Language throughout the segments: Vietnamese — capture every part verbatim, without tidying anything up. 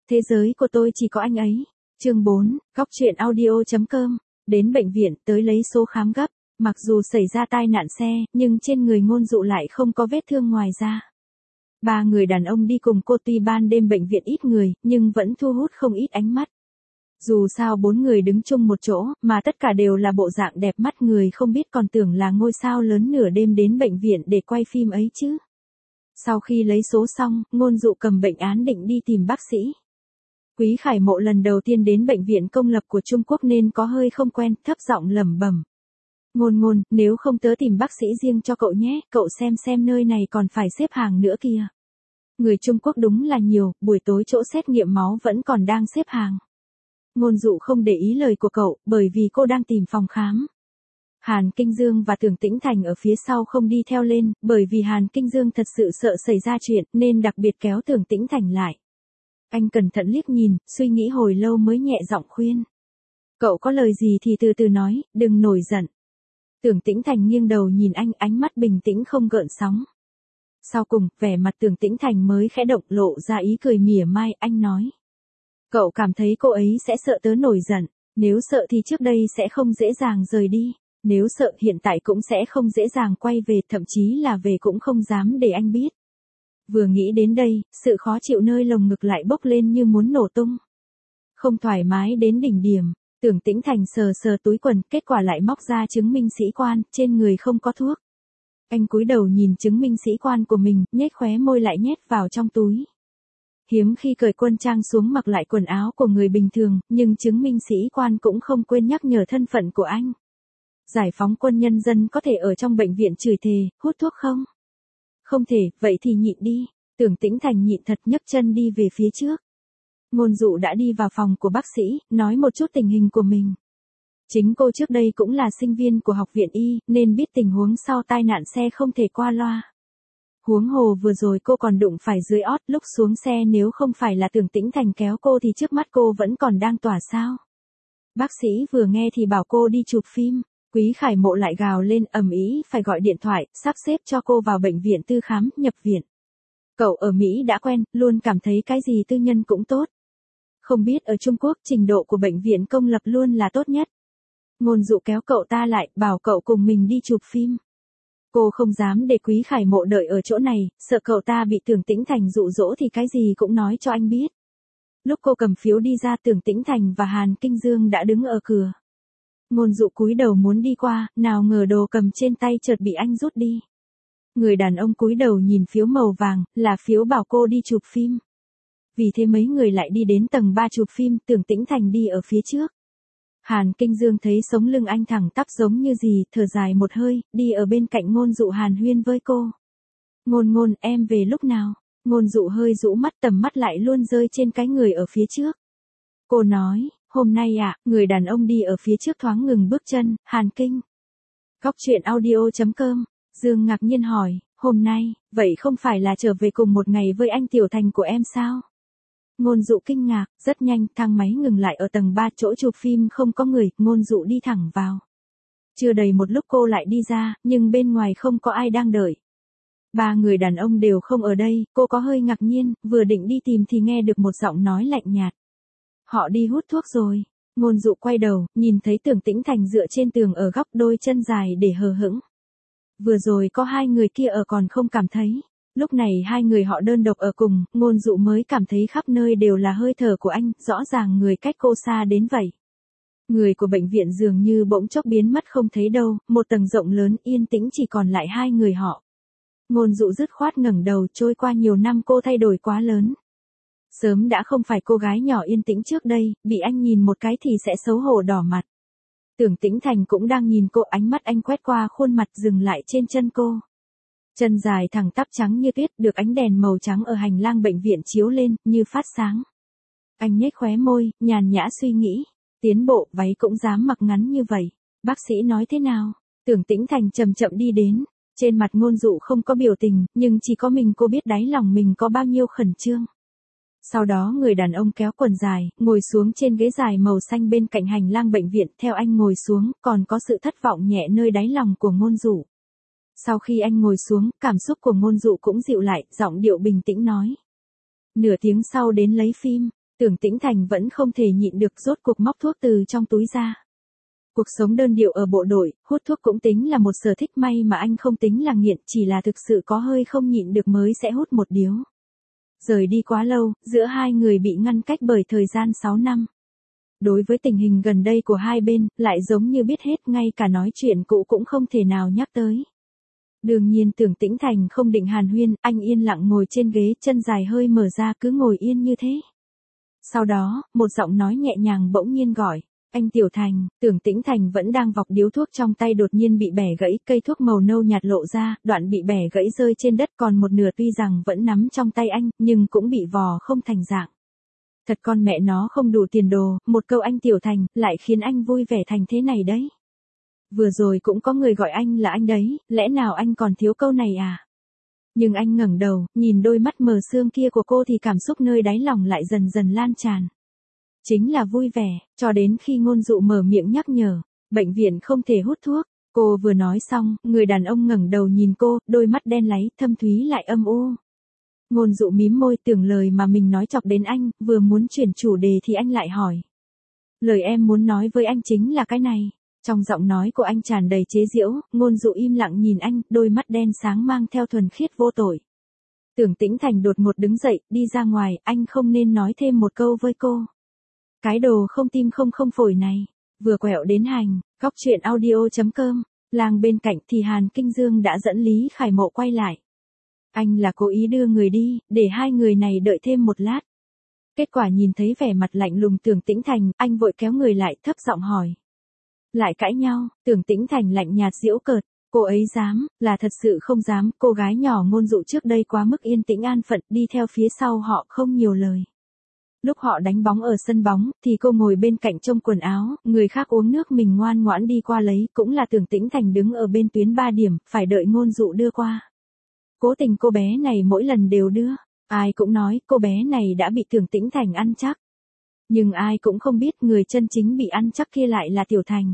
Thế giới của tôi chỉ có anh ấy. Chương bốn, góc truyện audio.com. Đến bệnh viện tới lấy số khám gấp. Mặc dù xảy ra tai nạn xe, nhưng trên người Ngôn Dụ lại không có vết thương ngoài da. Ba người đàn ông đi cùng cô tuy ban đêm bệnh viện ít người, nhưng vẫn thu hút không ít ánh mắt. Dù sao bốn người đứng chung một chỗ, mà tất cả đều là bộ dạng đẹp mắt, người không biết còn tưởng là ngôi sao lớn nửa đêm đến bệnh viện để quay phim ấy chứ. Sau khi lấy số xong, Ngôn Dụ cầm bệnh án định đi tìm bác sĩ. Quý Khải Mộ lần đầu tiên đến bệnh viện công lập của Trung Quốc nên có hơi không quen, thấp giọng lẩm bẩm. Ngôn Ngôn, nếu không tớ tìm bác sĩ riêng cho cậu nhé, cậu xem xem nơi này còn phải xếp hàng nữa kìa. Người Trung Quốc đúng là nhiều, buổi tối chỗ xét nghiệm máu vẫn còn đang xếp hàng. Ngôn Dụ không để ý lời của cậu, bởi vì cô đang tìm phòng khám. Hàn Kinh Dương và Tưởng Tĩnh Thành ở phía sau không đi theo lên, bởi vì Hàn Kinh Dương thật sự sợ xảy ra chuyện, nên đặc biệt kéo Tưởng Tĩnh Thành lại. Anh cẩn thận liếc nhìn, suy nghĩ hồi lâu mới nhẹ giọng khuyên. Cậu có lời gì thì từ từ nói, đừng nổi giận. Tưởng Tĩnh Thành nghiêng đầu nhìn anh, ánh mắt bình tĩnh không gợn sóng. Sau cùng, vẻ mặt Tưởng Tĩnh Thành mới khẽ động, lộ ra ý cười mỉa mai, anh nói. Cậu cảm thấy cô ấy sẽ sợ tớ nổi giận, nếu sợ thì trước đây sẽ không dễ dàng rời đi, nếu sợ hiện tại cũng sẽ không dễ dàng quay về, thậm chí là về cũng không dám để anh biết. Vừa nghĩ đến đây, sự khó chịu nơi lồng ngực lại bốc lên như muốn nổ tung. Không thoải mái đến đỉnh điểm, Tưởng Tĩnh Thành sờ sờ túi quần, kết quả lại móc ra chứng minh sĩ quan, trên người không có thuốc. Anh cúi đầu nhìn chứng minh sĩ quan của mình, nhếch khóe môi lại nhét vào trong túi. Hiếm khi cởi quân trang xuống mặc lại quần áo của người bình thường, nhưng chứng minh sĩ quan cũng không quên nhắc nhở thân phận của anh. Giải phóng quân nhân dân có thể ở trong bệnh viện chửi thề, hút thuốc không? Không thể, vậy thì nhịn đi. Tưởng Tĩnh Thành nhịn thật, nhấc chân đi về phía trước. Ngôn Dụ đã đi vào phòng của bác sĩ, nói một chút tình hình của mình. Chính cô trước đây cũng là sinh viên của học viện y, nên biết tình huống sau tai nạn xe không thể qua loa. Huống hồ vừa rồi cô còn đụng phải dưới ót, lúc xuống xe nếu không phải là Tưởng Tĩnh Thành kéo cô thì trước mắt cô vẫn còn đang tỏa sao. Bác sĩ vừa nghe thì bảo cô đi chụp phim. Quý Khải Mộ lại gào lên ầm ĩ phải gọi điện thoại, sắp xếp cho cô vào bệnh viện tư khám, nhập viện. Cậu ở Mỹ đã quen, luôn cảm thấy cái gì tư nhân cũng tốt. Không biết ở Trung Quốc trình độ của bệnh viện công lập luôn là tốt nhất. Ngôn Dụ kéo cậu ta lại, bảo cậu cùng mình đi chụp phim. Cô không dám để Quý Khải Mộ đợi ở chỗ này, sợ cậu ta bị Tưởng Tĩnh Thành dụ dỗ thì cái gì cũng nói cho anh biết. Lúc cô cầm phiếu đi ra, Tưởng Tĩnh Thành và Hàn Kinh Dương đã đứng ở cửa. Ngôn Dụ cúi đầu muốn đi qua, nào ngờ đồ cầm trên tay chợt bị anh rút đi. Người đàn ông cúi đầu nhìn phiếu màu vàng, là phiếu bảo cô đi chụp phim. Vì thế mấy người lại đi đến tầng ba chụp phim, Tưởng Tĩnh Thành đi ở phía trước. Hàn Kinh Dương thấy sống lưng anh thẳng tắp giống như gì, thở dài một hơi, đi ở bên cạnh Ngôn Dụ hàn huyên với cô. Ngôn Ngôn, em về lúc nào? Ngôn Dụ hơi rũ mắt, tầm mắt lại luôn rơi trên cái người ở phía trước. Cô nói, hôm nay ạ, à, người đàn ông đi ở phía trước thoáng ngừng bước chân, Hàn Kinh. Góc truyện audio.com, Dương ngạc nhiên hỏi, hôm nay, vậy không phải là trở về cùng một ngày với anh Tiểu Thành của em sao? Ngôn Dụ kinh ngạc, rất nhanh, thang máy ngừng lại ở tầng ba, chỗ chụp phim không có người, Ngôn Dụ đi thẳng vào. Chưa đầy một lúc cô lại đi ra, nhưng bên ngoài không có ai đang đợi. Ba người đàn ông đều không ở đây, cô có hơi ngạc nhiên, vừa định đi tìm thì nghe được một giọng nói lạnh nhạt. Họ đi hút thuốc rồi. Ngôn Dụ quay đầu, nhìn thấy Tưởng Tĩnh Thành dựa trên tường ở góc, đôi chân dài để hờ hững. Vừa rồi có hai người kia ở còn không cảm thấy. Lúc này hai người họ đơn độc ở cùng, Ngôn Dụ mới cảm thấy khắp nơi đều là hơi thở của anh, rõ ràng người cách cô xa đến vậy. Người của bệnh viện dường như bỗng chốc biến mất không thấy đâu, một tầng rộng lớn yên tĩnh chỉ còn lại hai người họ. Ngôn Dụ dứt khoát ngẩng đầu, trôi qua nhiều năm cô thay đổi quá lớn. Sớm đã không phải cô gái nhỏ yên tĩnh trước đây, bị anh nhìn một cái thì sẽ xấu hổ đỏ mặt. Tưởng Tĩnh Thành cũng đang nhìn cô, ánh mắt anh quét qua khuôn mặt dừng lại trên chân cô. Chân dài thẳng tắp trắng như tuyết, được ánh đèn màu trắng ở hành lang bệnh viện chiếu lên, như phát sáng. Anh nhếch khóe môi, nhàn nhã suy nghĩ, tiến bộ, váy cũng dám mặc ngắn như vậy. Bác sĩ nói thế nào? Tưởng Tĩnh Thành chậm chậm đi đến, trên mặt Ngôn Dụ không có biểu tình, nhưng chỉ có mình cô biết đáy lòng mình có bao nhiêu khẩn trương. Sau đó người đàn ông kéo quần dài, ngồi xuống trên ghế dài màu xanh bên cạnh hành lang bệnh viện, theo anh ngồi xuống, còn có sự thất vọng nhẹ nơi đáy lòng của Ngôn Dụ. Sau khi anh ngồi xuống, cảm xúc của Ngôn Dụ cũng dịu lại, giọng điệu bình tĩnh nói. Nửa tiếng sau đến lấy phim, Tưởng Tĩnh Thành vẫn không thể nhịn được rốt cuộc móc thuốc từ trong túi ra. Cuộc sống đơn điệu ở bộ đội, hút thuốc cũng tính là một sở thích, may mà anh không tính là nghiện, chỉ là thực sự có hơi không nhịn được mới sẽ hút một điếu. Rời đi quá lâu, giữa hai người bị ngăn cách bởi thời gian sáu năm. Đối với tình hình gần đây của hai bên, lại giống như biết hết, ngay cả nói chuyện cũ cũng không thể nào nhắc tới. Đương nhiên Tưởng Tĩnh Thành không định hàn huyên, anh yên lặng ngồi trên ghế, chân dài hơi mở ra, cứ ngồi yên như thế. Sau đó, một giọng nói nhẹ nhàng bỗng nhiên gọi, anh Tiểu Thành. Tưởng Tĩnh Thành vẫn đang vọc điếu thuốc trong tay đột nhiên bị bẻ gãy, cây thuốc màu nâu nhạt lộ ra, đoạn bị bẻ gãy rơi trên đất, còn một nửa tuy rằng vẫn nắm trong tay anh, nhưng cũng bị vò không thành dạng. Thật con mẹ nó không đủ tiền đồ, một câu anh Tiểu Thành, lại khiến anh vui vẻ thành thế này đấy. Vừa rồi cũng có người gọi anh là anh đấy, lẽ nào anh còn thiếu câu này à? Nhưng anh ngẩng đầu, nhìn đôi mắt mờ sương kia của cô thì cảm xúc nơi đáy lòng lại dần dần lan tràn. Chính là vui vẻ, cho đến khi Ngôn Dụ mở miệng nhắc nhở, bệnh viện không thể hút thuốc. Cô vừa nói xong, người đàn ông ngẩng đầu nhìn cô, đôi mắt đen láy, thâm thúy lại âm u. Ngôn Dụ mím môi, tưởng lời mà mình nói chọc đến anh, vừa muốn chuyển chủ đề thì anh lại hỏi. Lời em muốn nói với anh chính là cái này. Trong giọng nói của anh tràn đầy chế giễu, Ngôn Dụ im lặng nhìn anh, đôi mắt đen sáng mang theo thuần khiết vô tội. Tưởng Tĩnh Thành đột ngột đứng dậy, đi ra ngoài, anh không nên nói thêm một câu với cô. Cái đồ không tim không không phổi này. Vừa quẹo đến hành, góc truyện audio chấm com, làng bên cạnh thì Hàn Kinh Dương đã dẫn Lý Khải Mộ quay lại. Anh là cố ý đưa người đi, để hai người này đợi thêm một lát. Kết quả nhìn thấy vẻ mặt lạnh lùng Tưởng Tĩnh Thành, anh vội kéo người lại, thấp giọng hỏi. Lại cãi nhau. Tưởng Tĩnh Thành lạnh nhạt giễu cợt, cô ấy dám, là thật sự không dám, cô gái nhỏ Ngôn Dụ trước đây quá mức yên tĩnh an phận, đi theo phía sau họ không nhiều lời. Lúc họ đánh bóng ở sân bóng, thì cô ngồi bên cạnh trông quần áo, người khác uống nước mình ngoan ngoãn đi qua lấy, cũng là Tưởng Tĩnh Thành đứng ở bên tuyến ba điểm, phải đợi Ngôn Dụ đưa qua. Cố tình cô bé này mỗi lần đều đưa, ai cũng nói cô bé này đã bị Tưởng Tĩnh Thành ăn chắc. Nhưng ai cũng không biết người chân chính bị ăn chắc kia lại là Tiểu Thành.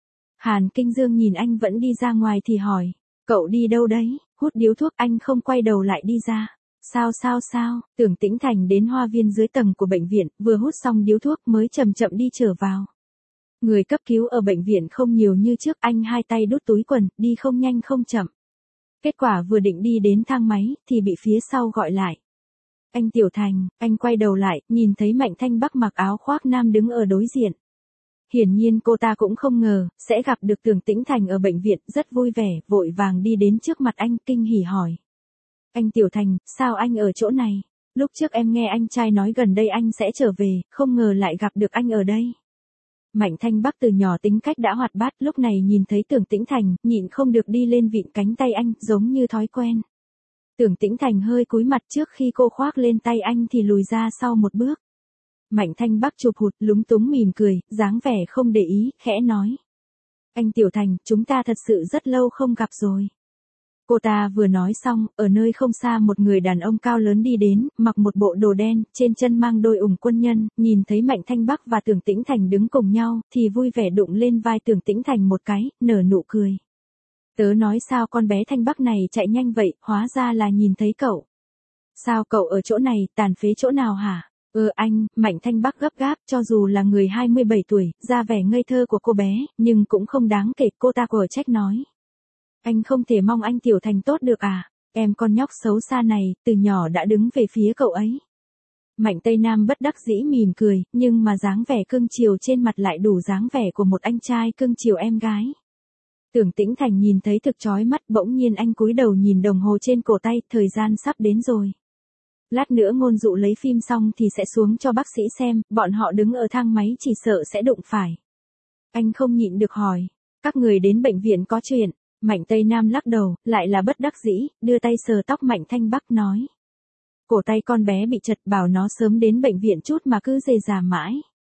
Hàn Kinh Dương nhìn anh vẫn đi ra ngoài thì hỏi, cậu đi đâu đấy? Hút điếu thuốc. Anh không quay đầu lại đi ra. Sao sao sao? Tưởng Tĩnh Thành đến hoa viên dưới tầng của bệnh viện, vừa hút xong điếu thuốc mới chậm chậm đi trở vào. Người cấp cứu ở bệnh viện không nhiều như trước, anh hai tay đút túi quần, đi không nhanh không chậm. Kết quả vừa định đi đến thang máy, thì bị phía sau gọi lại. Anh Tiểu Thành. Anh quay đầu lại, nhìn thấy Mạnh Thanh Bắc mặc áo khoác nam đứng ở đối diện. Hiển nhiên cô ta cũng không ngờ, sẽ gặp được Tưởng Tĩnh Thành ở bệnh viện, rất vui vẻ, vội vàng đi đến trước mặt anh, kinh hỉ hỏi. Anh Tiểu Thành, sao anh ở chỗ này? Lúc trước em nghe anh trai nói gần đây anh sẽ trở về, không ngờ lại gặp được anh ở đây. Mạnh Thanh Bắc từ nhỏ tính cách đã hoạt bát, lúc này nhìn thấy Tưởng Tĩnh Thành, nhịn không được đi lên vịn cánh tay anh, giống như thói quen. Tưởng Tĩnh Thành hơi cúi mặt, trước khi cô khoác lên tay anh thì lùi ra sau một bước. Mạnh Thanh Bắc chụp hụt, lúng túng mỉm cười, dáng vẻ không để ý, khẽ nói. Anh Tiểu Thành, chúng ta thật sự rất lâu không gặp rồi. Cô ta vừa nói xong, ở nơi không xa một người đàn ông cao lớn đi đến, mặc một bộ đồ đen, trên chân mang đôi ủng quân nhân, nhìn thấy Mạnh Thanh Bắc và Tưởng Tĩnh Thành đứng cùng nhau, thì vui vẻ đụng lên vai Tưởng Tĩnh Thành một cái, nở nụ cười. Tớ nói sao con bé Thanh Bắc này chạy nhanh vậy, hóa ra là nhìn thấy cậu. Sao cậu ở chỗ này, tàn phế chỗ nào hả? Ừ anh. Mạnh Thanh Bắc gấp gáp, cho dù là người hai mươi bảy tuổi, ra vẻ ngây thơ của cô bé, nhưng cũng không đáng kể, cô ta quở trách nói. Anh không thể mong anh Tiểu Thành tốt được à? Em con nhóc xấu xa này, từ nhỏ đã đứng về phía cậu ấy. Mạnh Tây Nam bất đắc dĩ mỉm cười, nhưng mà dáng vẻ cưng chiều trên mặt lại đủ dáng vẻ của một anh trai cưng chiều em gái. Tưởng Tĩnh Thành nhìn thấy thực chói mắt, bỗng nhiên anh cúi đầu nhìn đồng hồ trên cổ tay, thời gian sắp đến rồi. Lát nữa Ngôn Dụ lấy phim xong thì sẽ xuống cho bác sĩ xem, bọn họ đứng ở thang máy chỉ sợ sẽ đụng phải. Anh không nhịn được hỏi, các người đến bệnh viện có chuyện? Mạnh Tây Nam lắc đầu, lại là bất đắc dĩ, đưa tay sờ tóc Mạnh Thanh Bắc nói. Cổ tay con bé bị chật, bảo nó sớm đến bệnh viện chút mà cứ dề dà mãi.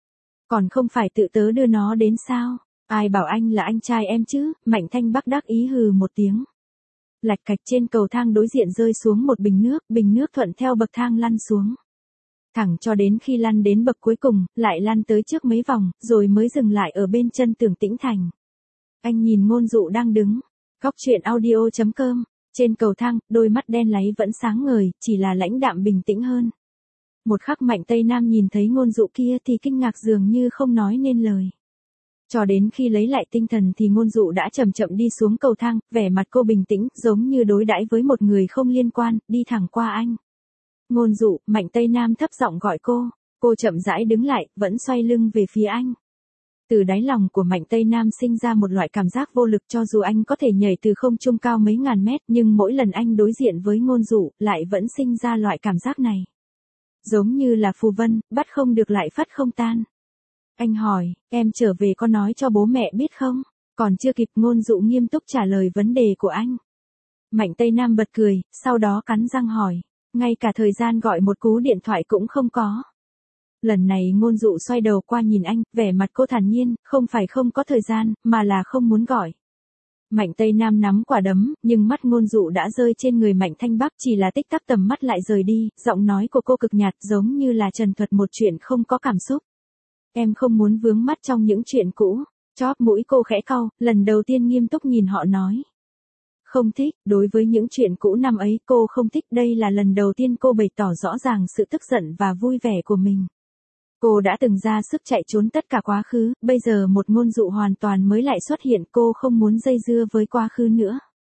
Còn không phải tự tớ đưa nó đến sao? Ai bảo anh là anh trai em chứ? Mạnh Thanh Bắc đắc ý hừ một tiếng. Lạch cạch, trên cầu thang đối diện rơi xuống một bình nước, bình nước thuận theo bậc thang lăn xuống. Thẳng cho đến khi lăn đến bậc cuối cùng, lại lăn tới trước mấy vòng, rồi mới dừng lại ở bên chân Tưởng Tĩnh Thành. Anh nhìn Ngôn Dụ đang đứng. Góc truyện audio chấm com, trên cầu thang, đôi mắt đen láy vẫn sáng ngời, chỉ là lãnh đạm bình tĩnh hơn. Một khắc Mạnh Tây Nam nhìn thấy ngôn dụ kia thì kinh ngạc dường như không nói nên lời. Cho đến khi lấy lại tinh thần thì ngôn dụ đã chậm chậm đi xuống cầu thang, vẻ mặt cô bình tĩnh, giống như đối đãi với một người không liên quan, đi thẳng qua anh. Ngôn dụ, Mạnh Tây Nam thấp giọng gọi cô, cô chậm rãi đứng lại, vẫn xoay lưng về phía anh. Từ đáy lòng của Mạnh Tây Nam sinh ra một loại cảm giác vô lực, cho dù anh có thể nhảy từ không trung cao mấy ngàn mét, nhưng mỗi lần anh đối diện với ngôn dụ, lại vẫn sinh ra loại cảm giác này. Giống như là phù vân, bắt không được lại phất không tan. Anh hỏi, em trở về có nói cho bố mẹ biết không? Còn chưa kịp ngôn dụ nghiêm túc trả lời vấn đề của anh. Mạnh Tây Nam bật cười, sau đó cắn răng hỏi, ngay cả thời gian gọi một cú điện thoại cũng không có. Lần này ngôn dụ xoay đầu qua nhìn anh, vẻ mặt cô thản nhiên, không phải không có thời gian, mà là không muốn gọi. Mạnh Tây Nam nắm quả đấm, nhưng mắt ngôn dụ đã rơi trên người Mạnh Thanh Bắc, chỉ là tích tắc tầm mắt lại rời đi, giọng nói của cô cực nhạt giống như là trần thuật một chuyện không có cảm xúc. Em không muốn vướng mắt trong những chuyện cũ. Chóp mũi cô khẽ cau, lần đầu tiên nghiêm túc nhìn họ nói. Không thích, đối với những chuyện cũ năm ấy cô không thích, đây là lần đầu tiên cô bày tỏ rõ ràng sự tức giận và vui vẻ của mình. Cô đã từng ra sức chạy trốn tất cả quá khứ, bây giờ một ngôn dụ hoàn toàn mới lại xuất hiện, cô không muốn dây dưa với quá khứ nữa.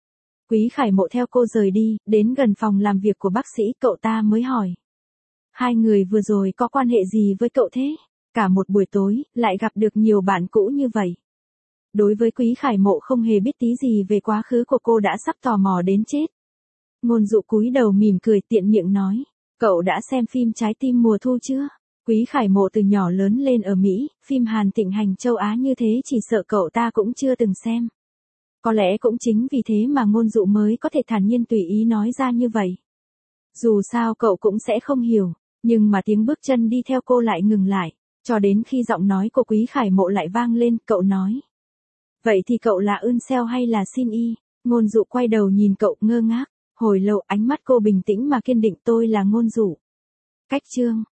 Quý Khải Mộ theo cô rời đi, đến gần phòng làm việc của bác sĩ, cậu ta mới hỏi. Hai người vừa rồi có quan hệ gì với cậu thế? Cả một buổi tối, lại gặp được nhiều bạn cũ như vậy. Đối với Quý Khải Mộ không hề biết tí gì về quá khứ của cô đã sắp tò mò đến chết. Ngôn dụ cúi đầu mỉm cười tiện miệng nói, cậu đã xem phim Trái tim mùa thu chưa? Quý Khải Mộ từ nhỏ lớn lên ở Mỹ, phim Hàn thịnh hành châu Á như thế chỉ sợ cậu ta cũng chưa từng xem. Có lẽ cũng chính vì thế mà ngôn dụ mới có thể thản nhiên tùy ý nói ra như vậy. Dù sao cậu cũng sẽ không hiểu, nhưng mà tiếng bước chân đi theo cô lại ngừng lại, cho đến khi giọng nói của Quý Khải Mộ lại vang lên, cậu nói. Vậy thì cậu là Ưn Seo hay là Xin Y? Ngôn dụ quay đầu nhìn cậu ngơ ngác, hồi lâu ánh mắt cô bình tĩnh mà kiên định, tôi là ngôn dụ. Cách chương